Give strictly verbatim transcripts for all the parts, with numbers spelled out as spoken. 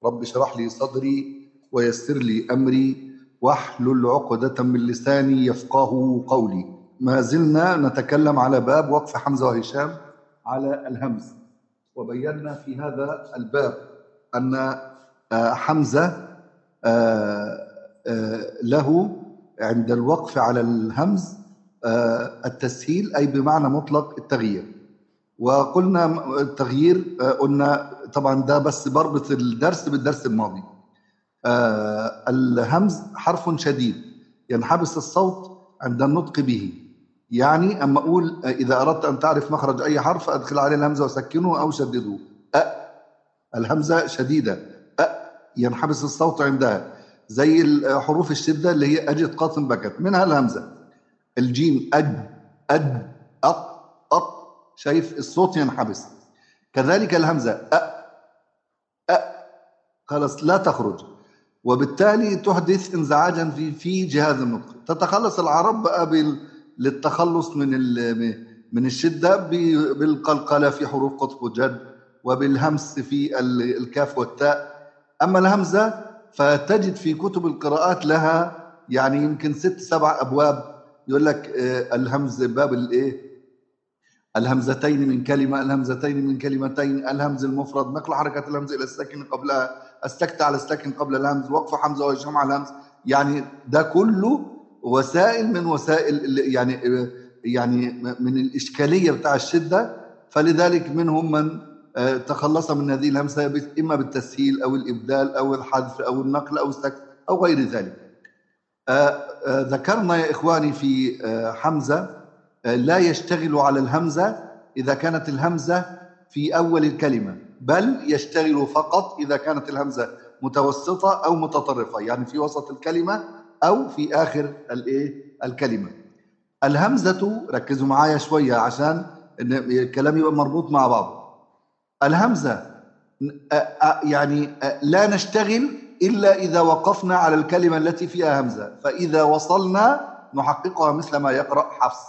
رب اشرح لي صدري ويسر لي أمري واحلل عقدة من لساني يفقه قولي. ما زلنا نتكلم على باب وقف حمزة وهشام على الهمز، وبينا في هذا الباب أن حمزة له عند الوقف على الهمز التسهيل، أي بمعنى مطلق التغيير. وقلنا التغيير، قلنا طبعا ده بس بربط الدرس بالدرس الماضي. الهمز حرف شديد ينحبس الصوت عند النطق به، يعني أما أقول إذا أردت أن تعرف مخرج أي حرف أدخل عليه الهمزة وسكنه أو شدده. أ الهمزة شديدة، أ ينحبس الصوت عندها، زي حروف الشدة اللي هي أجد قاطن بكت، منها الهمزة. الجيم أج أد أط أط، شايف الصوت ينحبس. كذلك الهمزة أ أ خلاص لا تخرج، وبالتالي تحدث انزعاجا في في جهاز النطق. تتخلص العرب بقى بال للتخلص من من الشدة بالقلقلة في حروف قطب وجد، وبالهمس في الكاف والتاء. أما الهمزة فتجد في كتب القراءات لها يعني يمكن ست سبع أبواب، يقول لك الهمز باب الإيه؟ الهمزتين من كلمة، الهمزتين من كلمتين، الهمز المفرد، نقل حركة الهمز إلى الساكن قبلها، السكت على الساكن قبل الهمز، وقف حمزة وهشام على الهمز. يعني ده كله وسائل من وسائل يعني يعني من الإشكالية بتاع الشدة. فلذلك منهم من تخلص من هذه الهمزة إما بالتسهيل أو الإبدال أو الحذف أو النقل أو السكت أو غير ذلك. ذكرنا يا إخواني في حمزة لا يشتغل على الهمزة إذا كانت الهمزة في أول الكلمة، بل يشتغل فقط إذا كانت الهمزة متوسطة أو متطرفة، يعني في وسط الكلمة أو في آخر الكلمة. الهمزة، ركزوا معايا شوية عشان الكلام يبقى مربوط مع بعض. الهمزة يعني لا نشتغل إلا إذا وقفنا على الكلمة التي فيها همزة، فإذا وصلنا نحققها مثل ما يقرأ حفص.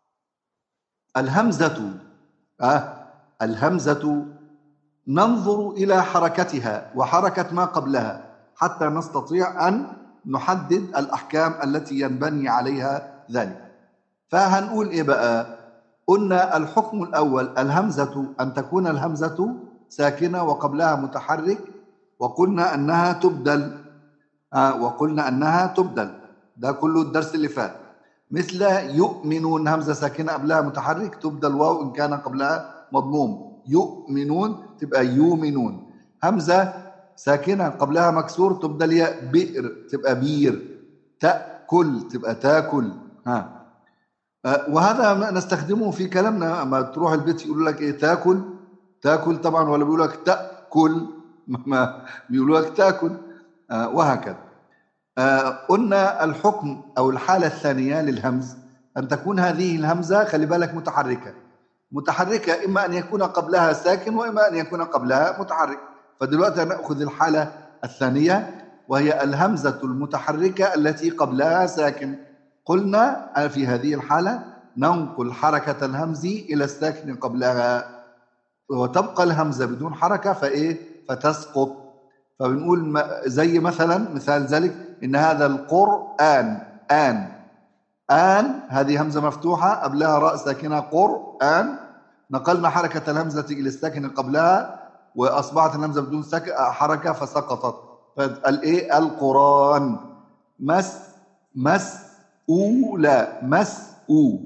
الهمزة آه الهمزة ننظر إلى حركتها وحركة ما قبلها حتى نستطيع أن نحدد الأحكام التي ينبني عليها ذلك. فهنقول إيه بقى؟ قلنا الحكم الأول الهمزة أن تكون الهمزة ساكنة وقبلها متحرك، وقلنا أنها تبدل آه وقلنا أنها تبدل. ده كله الدرس اللي فات. مثل يؤمنون، همزة ساكنة قبلها متحرك تبدل واو إن كان قبلها مضموم. يؤمنون تبقى يؤمنون. همزة ساكنة قبلها مكسور تبدل ياء. بئر تبقى بير. تأكل تبقى تاكل. ها أه وهذا نستخدمه في كلامنا. اما تروح البيت يقول لك ايه؟ تاكل. تاكل طبعا، ولا بيقول لك تأكل؟ ما بيقولوا لك تاكل. أه وهكذا. أه قلنا الحكم أو الحالة الثانية للهمز أن تكون هذه الهمزة، خلي بالك، متحركة. متحركة إما أن يكون قبلها ساكن وإما أن يكون قبلها متحرك. فدلوقتي نأخذ الحالة الثانية وهي الهمزة المتحركة التي قبلها ساكن. قلنا في هذه الحالة ننقل حركة الهمز إلى الساكن قبلها، وتبقى الهمزة بدون حركة فإيه؟ فتسقط. فبنقول زي مثلا مثال ذلك إن هذا القرآن. آن آن هذه همزة مفتوحة قبلها راء ساكنة. قرآن نقلنا حركة الهمزة إلى الساكن قبلها وأصبحت الهمزة بدون حركة فسقطت. فالإيه؟ القرآن. مس مس أولى مسؤول.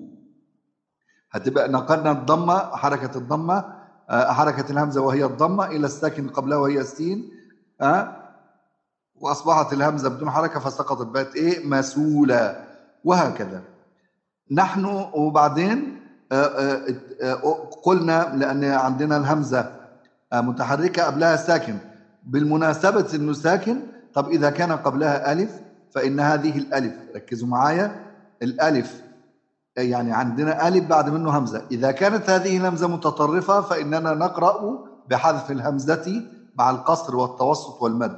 هتبقى نقلنا الضمة، حركة الضمة، حركة الهمزة وهي الضمة إلى الساكن قبلها وهي السين. أه؟ وأصبحت الهمزة بدون حركة فسقطت بقت إيه؟ مسؤولة. وهكذا نحن. وبعدين أه أه أه قلنا لأن عندنا الهمزة متحركة قبلها ساكن، بالمناسبة إنه ساكن. طب إذا كان قبلها ألف فإن هذه الألف، ركزوا معايا، الألف يعني عندنا ألف بعد منه همزة. إذا كانت هذه الهمزة متطرفة فإننا نقرأ بحذف الهمزة مع القصر والتوسط والمد.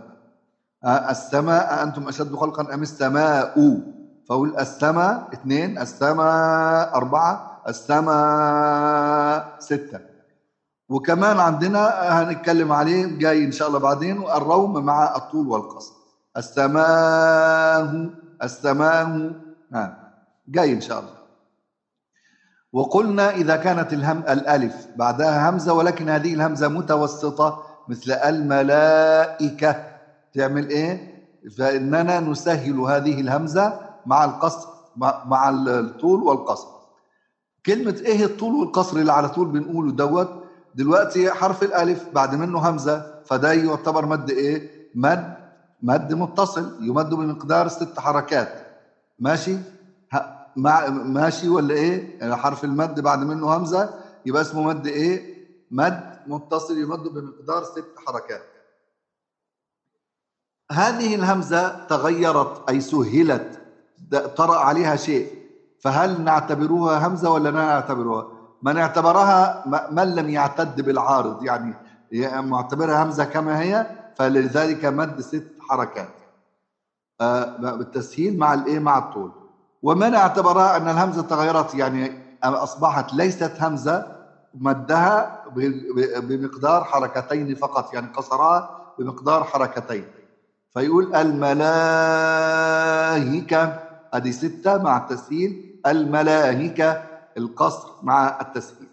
السماء أنتم أشد خلقا أم السماء؟ فأقول السماء اثنين، السماء أربعة، السماء ستة. وكمان عندنا هنتكلم عليه جاي ان شاء الله بعدين، الروم مع الطول والقصر. السماه، السماه، نعم جاي ان شاء الله. وقلنا اذا كانت الهم الالف بعدها همزه ولكن هذه الهمزه متوسطه مثل الملائكه، تعمل ايه؟ فاننا نسهل هذه الهمزه مع القصر، مع الطول والقصر. كلمه ايه الطول والقصر اللي على طول بنقوله دوت؟ دلوقتي حرف الالف بعد منه همزه، فده يعتبر مد ايه؟ مد مد متصل يمد بمقدار ست حركات. ماشي؟ مع ماشي ولا ايه؟ يعني حرف المد بعد منه همزه يبقى اسمه مد ايه؟ مد متصل يمد بمقدار ست حركات. هذه الهمزه تغيرت اي سهلت، طرأ عليها شيء، فهل نعتبروها همزه ولا لا نعتبروها؟ من اعتبرها من لم يعتد بالعارض، يعني معتبرها همزه كما هي، فلذلك مد ست حركات بالتسهيل مع الايه؟ مع الطول. ومن اعتبرها ان الهمزه تغيرت يعني اصبحت ليست همزه، مدها بمقدار حركتين فقط، يعني قصرها بمقدار حركتين، فيقول الملائكه، ادي سته مع التسهيل، الملائكه القصر مع التسهيل.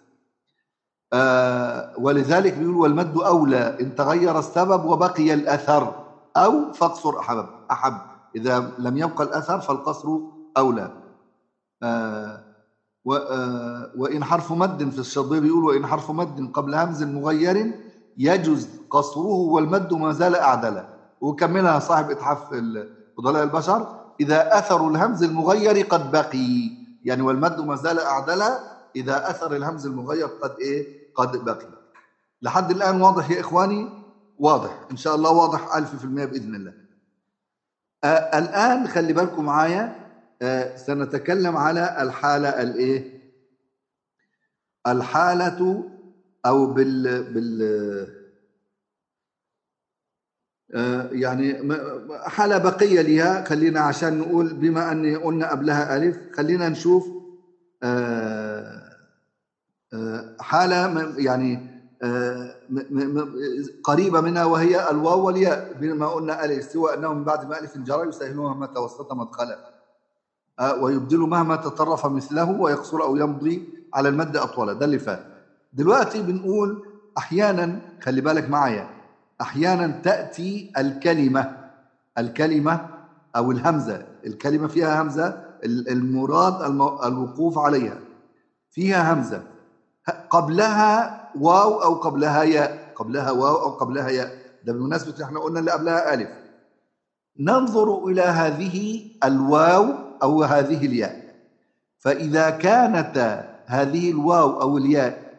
آه ولذلك بيقول والمد اولى ان تغير السبب وبقي الاثر، او فاقصر احب احب إذا لم يبقى الأثر فالقصر أولى. آه آه وإن حرف مد في الشاطبية بيقول وإن حرف مد قبل همز مغير يجوز قصره والمد ما زال أعدلا. وكملها صاحب إتحاف فضلاء البشر إذا أثر الهمز المغير قد بقي، يعني والمد ما زال أعدلا إذا أثر الهمز المغير قد إيه؟ قد بقي. لحد الآن واضح يا إخواني؟ واضح إن شاء الله، واضح ألف في المئة بإذن الله. آه الآن خلي بالكم معايا، آه سنتكلم على الحالة الإيه؟ الحالة أو بال بال آه يعني حالة بقية لها، خلينا عشان نقول بما أني قلنا قبلها ألف، خلينا نشوف آه آه حالة يعني آه قريبة منها وهي الواو والياء، بما قلنا ألف سوى أنهم من بعد ما ألف جرى يسهلون ما توسط مدخلا، ويبدل مهما تطرف مثله ويقصر أو يمضي على المد أطولا. ده اللي فات. دلوقتي بنقول أحيانا، خلي بالك معايا، أحيانا تأتي الكلمة الكلمة أو الهمزة، الكلمة فيها همزة، المراد الوقوف عليها، فيها همزة قبلها واو أو قبلها ياء، قبلها واو أو قبلها ياء. ده بالمناسبة احنا قلنا اللي قبلها ألف. ننظر إلى هذه الواو أو هذه الياء، فإذا كانت هذه الواو أو الياء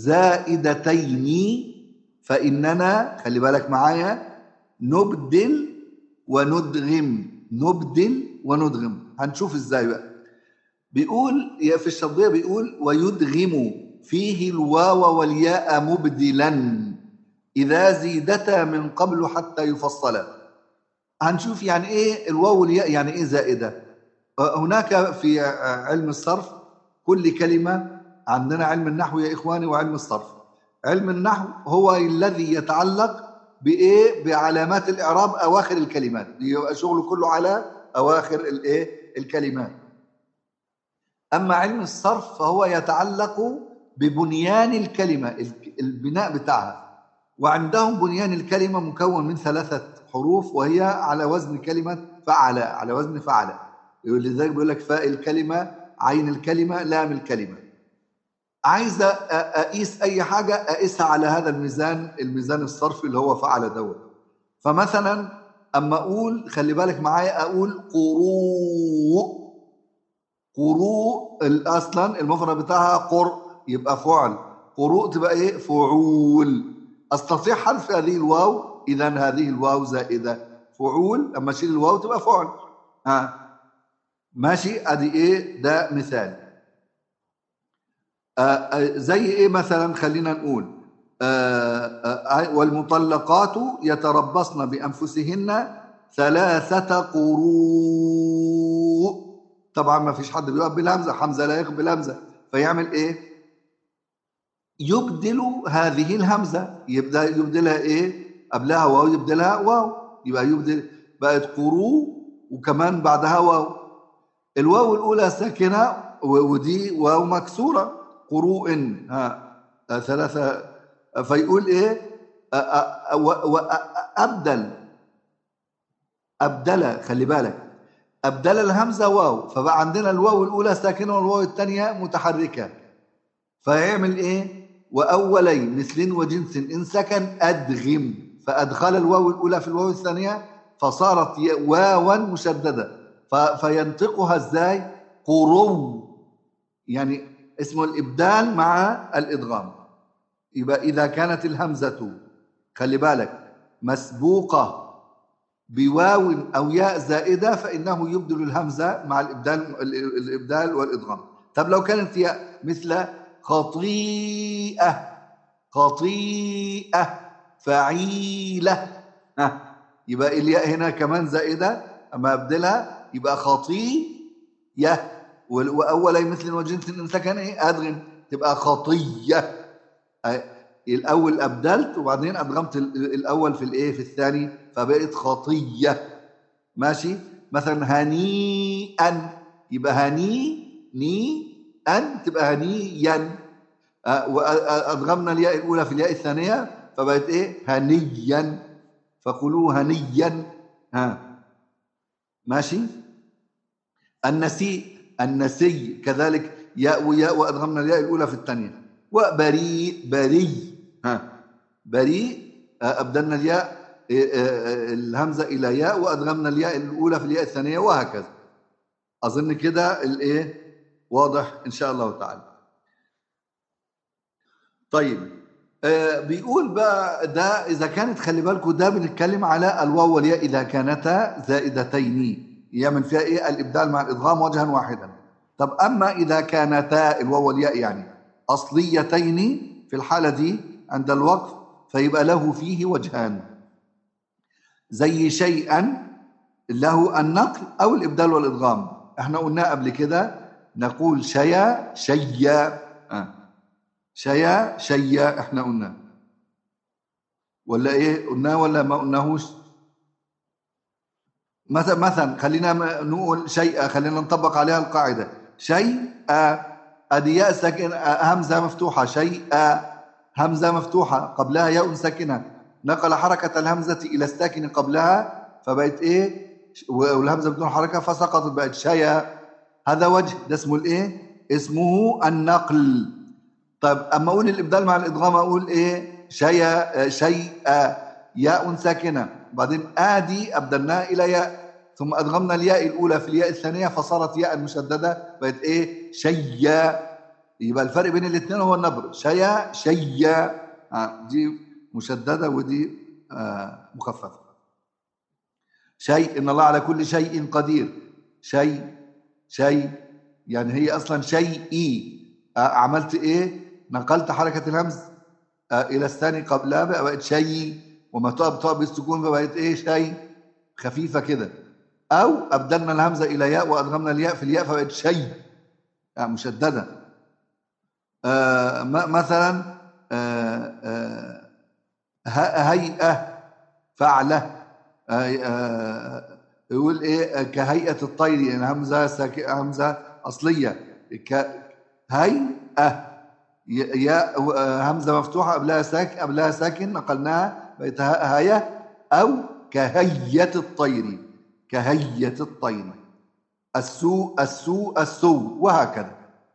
زائدتين فإننا، خلي بالك معايا، نبدل وندغم، نبدل وندغم. هنشوف ازاي بقى. بيقول في الشطبية بيقول ويدغم فيه الواو والياء مبدلا إذا زيدتا من قبل حتى يفصلا. هنشوف يعني ايه الواو والياء، يعني ايه زائده. هناك في علم الصرف كل كلمه، عندنا علم النحو يا اخواني وعلم الصرف. علم النحو هو الذي يتعلق بايه؟ بعلامات الاعراب اواخر الكلمات، يبقى شغله كله على اواخر الايه؟ الكلمات. اما علم الصرف فهو يتعلق ببنيان الكلمه، البناء بتاعها. وعندهم بنيان الكلمه مكون من ثلاثه حروف وهي على وزن كلمة فعل، على وزن فعل. لذلك بيقول لك فاء الكلمة، عين الكلمة، لام الكلمة. عايز أقيس أي حاجة أقيسها على هذا الميزان، الميزان الصرفي اللي هو فعل دوت. فمثلا أما أقول، خلي بالك معايا، أقول قروء، قروء أصلا المفرد بتاعها قر، يبقى فعل. قروء تبقى إيه؟ فعول. أستطيع حذف هذه الواو، إذا هذه الواو زائدة. فعول لما أشيل الواو تبقى فعل. ها ماشي؟ أدي إيه؟ ده مثال. آه آه زي إيه مثلا؟ خلينا نقول آه آه والمطلقات يتربصن بأنفسهن ثلاثة قروء. طبعا ما فيش حد بيقف بالهمزة، حمزة لا يقف بالهمزة، فيعمل إيه؟ يبدل هذه الهمزة، يبدأ يبدلها إيه؟ قبلها واو يبدلها واو، يبقى يبدل بقت قرو وكمان بعدها واو. الواو الأولى ساكنة ودي واو مكسورة، قروء ها ثلاثة، فيقول إيه؟ وأبدل، أبدل، خلي بالك، أبدل الهمزة واو، فبقى عندنا الواو الأولى ساكنة والواو الثانية متحركة، فيعمل إيه؟ وأولي مثل وجنس إن سكن أدغم، فأدخل الواو الأولى في الواو الثانية فصارت واوا مشددة، فينطقها إزاي؟ قرو، يعني اسمه الإبدال مع الإدغام. يبقى إذا كانت الهمزة، خلي بالك، مسبوقة بواو أو ياء زائدة فإنه يبدل الهمزة مع الإبدال الإبدال والإدغام. طب لو كانت ياء مثل خطيئة، خطيئة، فعيلة، ها، يبقى الياء هنا كمان زائدة، أما أبدلها يبقى خطيئة، وأول مثل وجنس إن سكن إيه؟ أدغم، تبقى خطية. الأول أبدلت وبعدين أدغمت الأول في الإيه؟ في الثاني، فبقت خطية. ماشي. مثلا هنيئا، يبقى هني ني أن تبقى هنيا، وأدغمنا الياء الأولى في الياء الثانية فبقت إيه؟ هنيا، فقولوا هنيا. ها ماشي. النسيء، النسي كذلك ياء وياء وأدغمنا الياء الأولى في الثانية. وبريء، بري، ها بريء، أبدلنا الياء الهمزة إلى ياء وأدغمنا الياء الأولى في الياء الثانية، وهكذا. أظن كده الإيه واضح إن شاء الله تعالى. طيب آه بيقول بقى ده إذا كانت، خلي بالكم ده بنتكلم على الواو والياء إذا كانتا زائدتين يعمل فيها إيه؟ الإبدال مع الإدغام وجها واحدا. طب أما إذا كانتا الواو والياء يعني أصليتين، في الحالة دي عند الوقف فيبقى له فيه وجهان، زي شيئا له النقل أو الإبدال والإدغام. احنا قلنا قبل كده نقول شيا شيا، آه. شيا شيا احنا قلنا ولا ايه؟ قلنا ولا ما قلناهوش؟ مثلا مثلا خلينا نقول شيئا، خلينا نطبق عليها القاعدة شيئا، ادي ياء ساكن همزة مفتوحة، شيئا همزة مفتوحة قبلها ياء ساكنة، نقل حركة الهمزة إلى الساكن قبلها فبقت ايه؟ والهمزة بدون حركة فسقطت بقت شيا. هذا وجه، ده اسمه الايه؟ اسمه النقل. طيب اما اقول الابدال مع الادغام اقول ايه؟ شيا شيئا، ياء ساكنه بعدين ادي ابدلناها الى ياء ثم ادغمنا الياء الاولى في الياء الثانيه فصارت ياء مشدده بقت ايه؟ شيا. يبقى الفرق بين الاثنين هو النبر، شيا شيا، آه دي مشدده ودي آه مخففه. شيء، ان الله على كل شيء قدير، شيء شيء يعني هي اصلا شيئي، آه عملت ايه؟ نقلت حركه الهمز آه الى الثاني قبلها بقت شيء، وما تقف تقف بالسكون فبقت ايه؟ شيء خفيفه كده. او ابدلنا الهمزه الى ياء وادغمنا الياء في الياء فبقت شيء آه مشدده. آه مثلا آه آه هيئه، فعله، آه آه يقول ايه؟ كهيئه الطير، يعني همزه ساك... همزه اصليه، كهيئه، ياء همزه مفتوحه قبلها ساكن، قبلها ساكن نقلناها بقت هيئه. او كهيئه الطير، كهيئه الطير، السوء السوء السوء، وهكذا.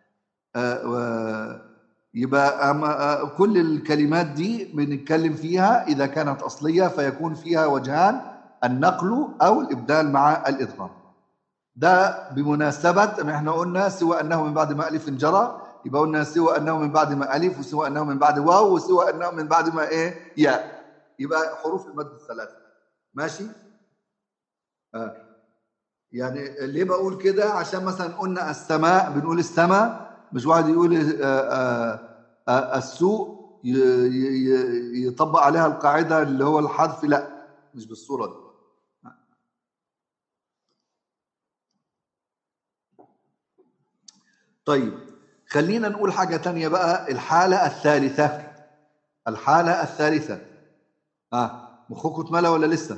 آه يبقى أما كل الكلمات دي بنتكلم فيها إذا كانت أصلية فيكون فيها وجهان، النقل أو الإبدال مع الإدغام. ده بمناسبة احنا قلنا سوى أنه من بعد ما ألف جرى، يبقى قلنا سوى أنه من بعد ما ألف، وسوى أنه من بعد واو، وسوى أنه من بعد ما إيه؟ ياء، يبقى حروف المد الثلاثة. ماشي؟ آه. يعني ليه بقول كده؟ عشان مثلا قلنا السماء بنقول السماء، مش واحد يقول السوء يطبق عليها القاعدة اللي هو الحذف، لا مش بالصورة دي. طيب خلينا نقول حاجة تانية بقى، الحالة الثالثة. الحالة الثالثة آه مخكم اتملى ولا لسه؟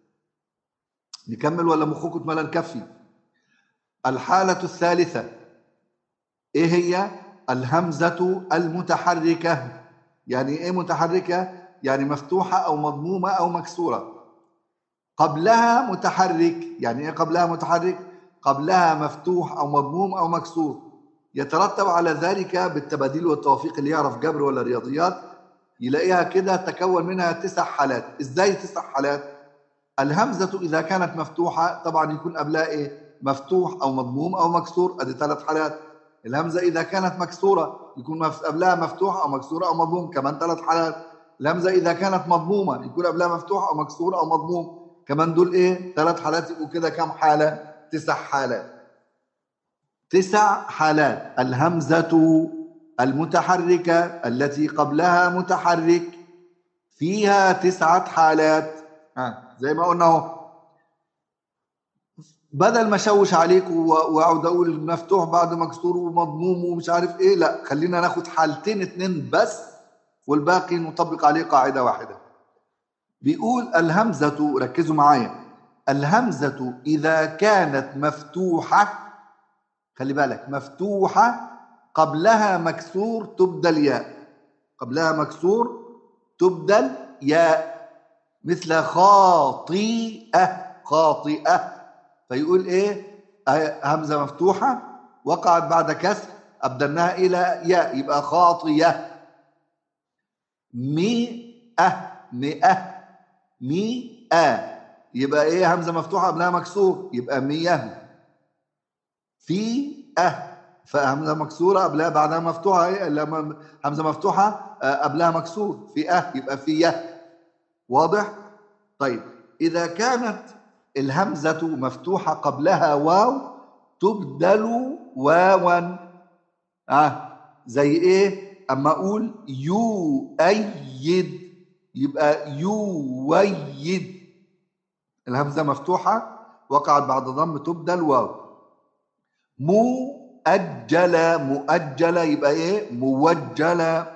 نكمل ولا مخكم اتملى نكفي؟ الحالة الثالثة ايه هي؟ الهمزة المتحركة. يعني ايه متحركة؟ يعني مفتوحة او مضمومة او مكسورة، قبلها متحرك. يعني ايه قبلها متحرك؟ قبلها مفتوح او مضموم او مكسور، يترتب على ذلك بالتباديل والتوافيق. اللي يعرف جبر ولا رياضيات يلاقيها كده تكون منها تسع حالات. ازاي تسع حالات؟ الهمزة إذا كانت مفتوحة طبعا يكون قبلها إيه؟ مفتوح أو مضموم أو مكسور، أدي ثلاث حالات. الهمزة إذا كانت مكسورة يكون قبلها مفتوح أو مكسورة أو مضموم، كمان ثلاث حالات. الهمزة إذا كانت مضمومة يكون قبلها مفتوح أو مكسور أو مضموم، كمان دول إيه؟ ثلاث حالات. يبقوا كده كم حالة؟ تسع حالات. تسع حالات. الهمزة المتحركة التي قبلها متحرك فيها تسعة حالات. ها زي ما قلنا اهو، بدل ما اشوش عليك واقعد اقول مفتوح بعد مكسور ومضموم ومش عارف ايه، لا خلينا ناخد حالتين اتنين بس والباقي نطبق عليه قاعدة واحدة. بيقول الهمزة، ركزوا معايا، الهمزة إذا كانت مفتوحة، خلي بالك مفتوحة قبلها مكسور تبدل ياء. قبلها مكسور تبدل ياء، مثل خاطئة. خاطئة فيقول ايه؟ همزة مفتوحة وقعت بعد كسر أبدلناها إلى ياء يبقى خاطية. مئة. مئة. مئة يبقى ايه؟ همزة مفتوحة قبلها مكسور يبقى مية. فئة فهمزة مكسورة قبلها بعدها مفتوحة، ايه لما همزة مفتوحة قبلها مكسور فئة يبقى فية. واضح؟ طيب إذا كانت الهمزة مفتوحة قبلها واو تبدل واوا. آه زي إيه؟ أما أقول يؤيد يبقى يويد، الهمزة مفتوحة وقعت بعد ضم تبدل واو. مؤجلة. مؤجلة يبقى إيه؟ موجلة.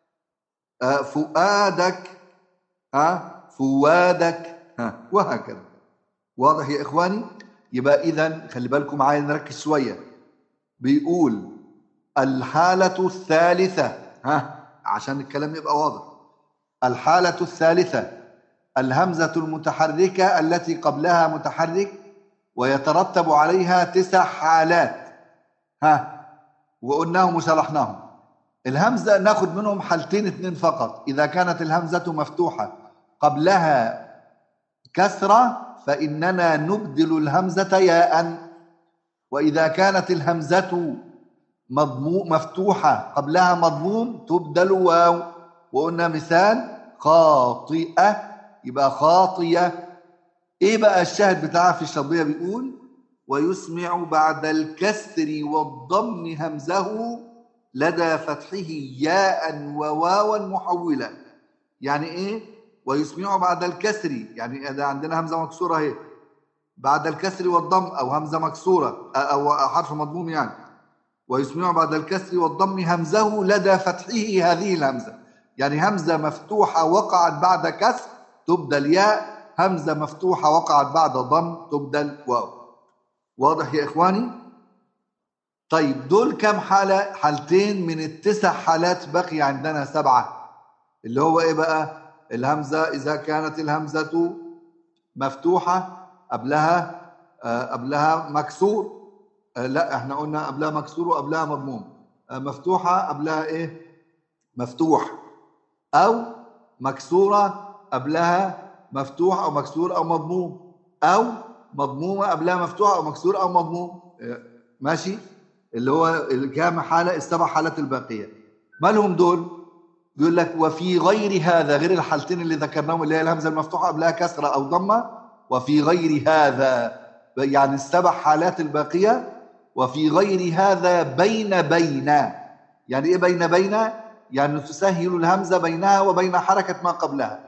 آه فؤادك. ها فؤادك. ها وهكذا. واضح يا إخواني؟ يبقى إذن خلي بالكم معايا نركز شوية. بيقول الحالة الثالثة، ها عشان الكلام يبقى واضح. الحالة الثالثة الهمزة المتحركة التي قبلها متحرك ويترتب عليها تسع حالات. ها وقلناهم وشرحناهم. الهمزة ناخد منهم حالتين اتنين فقط. إذا كانت الهمزة مفتوحة قبلها كسرة فإننا نبدل الهمزة ياء، وإذا كانت الهمزة مضموم مفتوحة قبلها مضموم تبدل واو. وقلنا مثال خاطئة يبقى خاطية. إيه بقى الشاهد بتاعها في الشطبية؟ بيقول ويسمع بعد الكسر والضم همزه لدى فتحه ياء وواوا محولة. يعني إيه؟ ويسمع بعد الكسر، يعني إذا عندنا همزة مكسورة اهي بعد الكسر والضم، أو همزة مكسورة أو حرف مضموم يعني. ويسمع بعد الكسر والضم همزه لدى فتحه هذه الهمزة، يعني همزة مفتوحة وقعت بعد كسر تبدل ياء، همزة مفتوحة وقعت بعد ضم تبدل واو. واضح يا إخواني؟ طيب دول كم حالة؟ حالتين من التسع حالات، بقي عندنا سبعة. اللي هو إيه بقى؟ الهمزة إذا كانت الهمزة مفتوحة قبلها آه قبلها مكسور، آه لا احنا قلنا قبلها مكسور وقبلها مضموم. آه مفتوحة قبلها ايه؟ مفتوح، او مكسورة قبلها مفتوح او مكسور او مضموم، او مضمومة قبلها مفتوح او مكسور او مضموم. آه ماشي؟ اللي هو الكام حالة؟ السبع حالات الباقية. مالهم دول؟ يقول لك وفي غير هذا، غير الحالتين اللي ذكرناهم اللي هي الهمزة المفتوحة قبلها كسرة أو ضمة، وفي غير هذا يعني السبع حالات الباقية. وفي غير هذا بين بين، يعني إيه بين بين؟ يعني تسهل الهمزة بينها وبين حركة ما قبلها.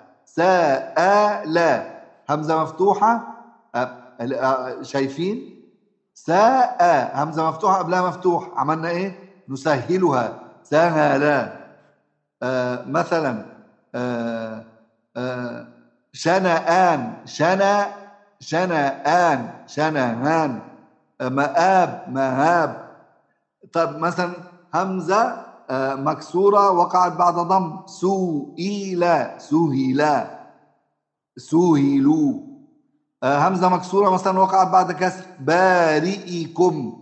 سأل همزة مفتوحة، شايفين؟ ساء همزة مفتوحة قبلها مفتوح، عملنا إيه؟ نسهلها سهلا. آه مثلا آه آه شنآن شنا شنآن شنهان، آه مآب مهاب. طب مثلا همزة آه مكسورة وقعت بعد ضم، سوئيلا سهيلا سهلوا. آه همزة مكسورة مثلا وقعت بعد كسر، بارئكم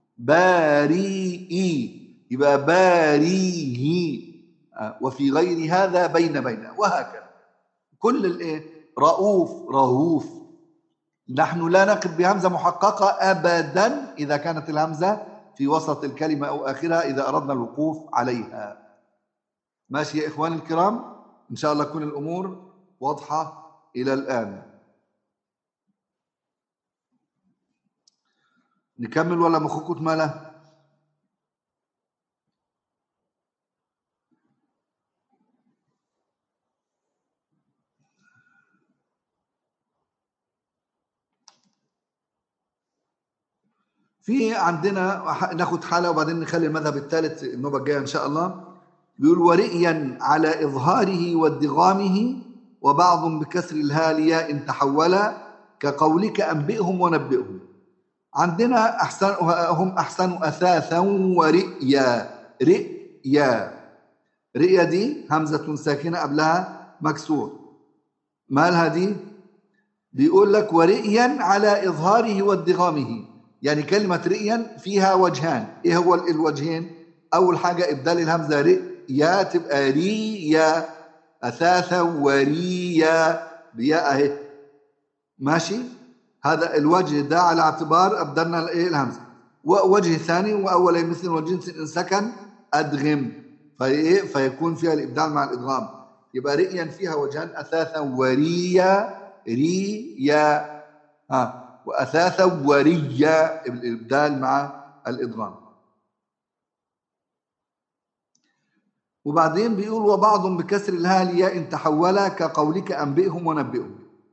بارئي، يبقى باريه. آه وفي غير هذا بين بين، وهكذا كل الايه. رؤوف رهوف. نحن لا نقف بهمزة محققة أبدا إذا كانت الهمزة في وسط الكلمة أو آخرها، إذا أردنا الوقوف عليها. ماشي يا إخواني الكرام؟ إن شاء الله تكون الأمور واضحة إلى الآن. نكمل ولا مخكم ماله؟ في عندنا ناخد حالة وبعدين نخلي المذهب الثالث النوبة الجاية إن شاء الله. بيقول ورئيا على إظهاره وادغامه وبعض بكسر الهالياء إن تحولا كقولك أنبئهم ونبئهم. عندنا أحسن هم أحسن أثاثا ورئيا. رئيا رئيا دي همزة ساكنة قبلها مكسور، مالها دي؟ بيقول لك ورئيا على إظهاره وادغامه، يعني كلمة رئيا فيها وجهان. إيه هو الوجهين؟ أول حاجة إبدال الهمزة رئيا تبقى ريا، أثاثا وريا بياء أهي. ماشي؟ هذا الوجه ده على اعتبار أبدلنا الإيه الهمزة. ووجه ثاني وأول مثل والجنس إن سكن أدغم، فإيه فيكون فيها الإبدال مع الإدغام. يبقى رئيا فيها وجهان، أثاثا وريا ريا، ها وأثاثا وريا الإبدال مع الإدغام. وبعدين بيقول وبعض بكسر الهالياء إن تحولا كقولك أنبئهم ونبئهم.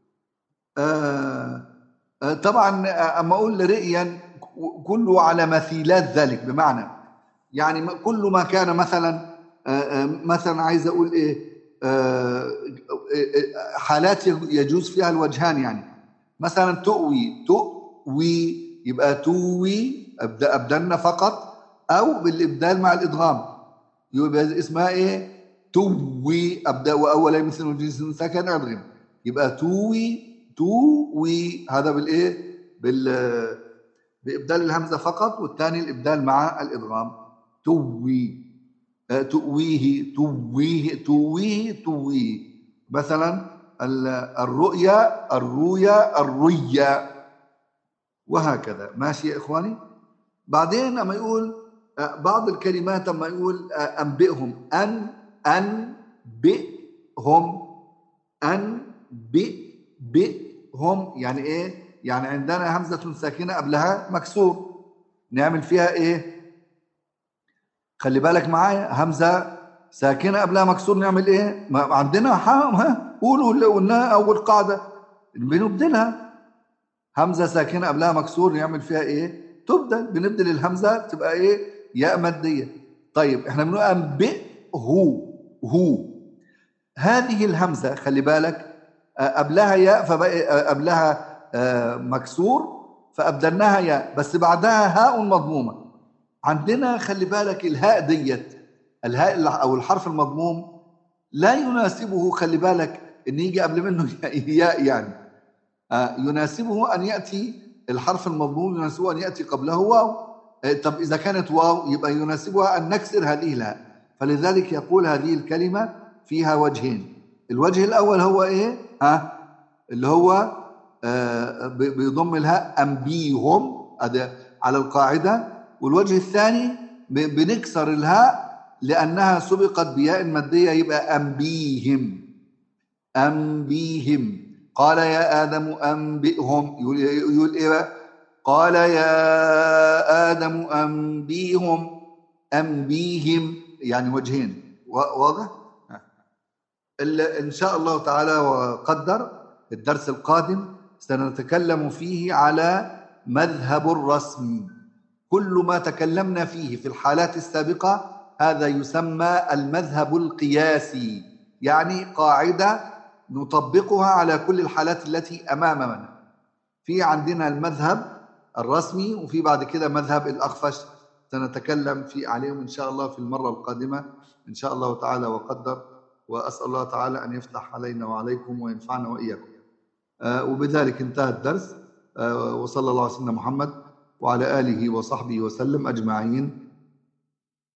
آه آه طبعا أما أقول رئيا كله على مثيلات ذلك، بمعنى يعني كل ما كان مثلا آه آه مثلا عايز أقول إيه آه حالات يجوز فيها الوجهان، يعني مثلا تؤوي تؤوي يبقى توي أبدلنا فقط، أو بالإبدال مع الإدغام يبقى اسمها إيه توي أبدأ وأول مثل جنس سكن أدغم، يبقى توي توي. هذا بالإيه بال بإبدال الهمزة فقط، والثاني الإبدال مع الإدغام. توي تؤويه تويه تويه تويه. مثلا الرؤيا الرؤيا الرؤيا، وهكذا. ماشي يا إخواني؟ بعدين أما يقول بعض الكلمات أما يقول أنبئهم أن أنبئهم أنبئهم، يعني إيه؟ يعني عندنا همزة ساكنة قبلها مكسور، نعمل فيها إيه؟ خلي بالك معايا، همزة ساكنة قبلها مكسور نعمل إيه؟ ما عندنا ها قولوا اللي قلناها أول قاعدة بنبدلها. همزة ساكنة قبلها مكسور نعمل فيها إيه؟ تبدل، بنبدل الهمزة تبقى إيه؟ ياء مادية. طيب إحنا بنقول أنبئ هو هو، هذه الهمزة خلي بالك قبلها ياء فبقى قبلها مكسور فأبدلناها ياء، بس بعدها هاء مضمومة. عندنا خلي بالك الهاء ديت، الهاء أو الحرف المضموم لا يناسبه، خلي بالك إن يجي قبل منه ياء، يعني يناسبه أن يأتي الحرف المضموم يناسبه أن يأتي قبله واو. طب إذا كانت واو يبقى يناسبها أن نكسر هذه الهاء. فلذلك يقول هذه الكلمة فيها وجهين. الوجه الأول هو إيه؟ ها اللي هو آه بيضم الهاء أنبيهم على القاعدة، والوجه الثاني بنكسر الهاء لأنها سبقت بياء مادية، يبقى أنبيهم أنبيهم. قال يا آدم أنبئهم، يقول, يقول إيه بقى؟ قال يا آدم أنبيهم أنبيهم، يعني وجهين. واضح؟ إن شاء الله تعالى وقدر الدرس القادم سنتكلم فيه على مذهب الرسم. كل ما تكلمنا فيه في الحالات السابقة هذا يسمى المذهب القياسي، يعني قاعدة نطبقها على كل الحالات التي أمامنا. في عندنا المذهب الرسمي، وفي بعد كده مذهب الأخفش، سنتكلم في عليهم إن شاء الله في المرة القادمة إن شاء الله تعالى وقدر. وأسأل الله تعالى أن يفتح علينا وعليكم وينفعنا وإياكم. آه وبذلك انتهى الدرس. آه وصلى الله على سيدنا محمد وعلى آله وصحبه وسلم أجمعين.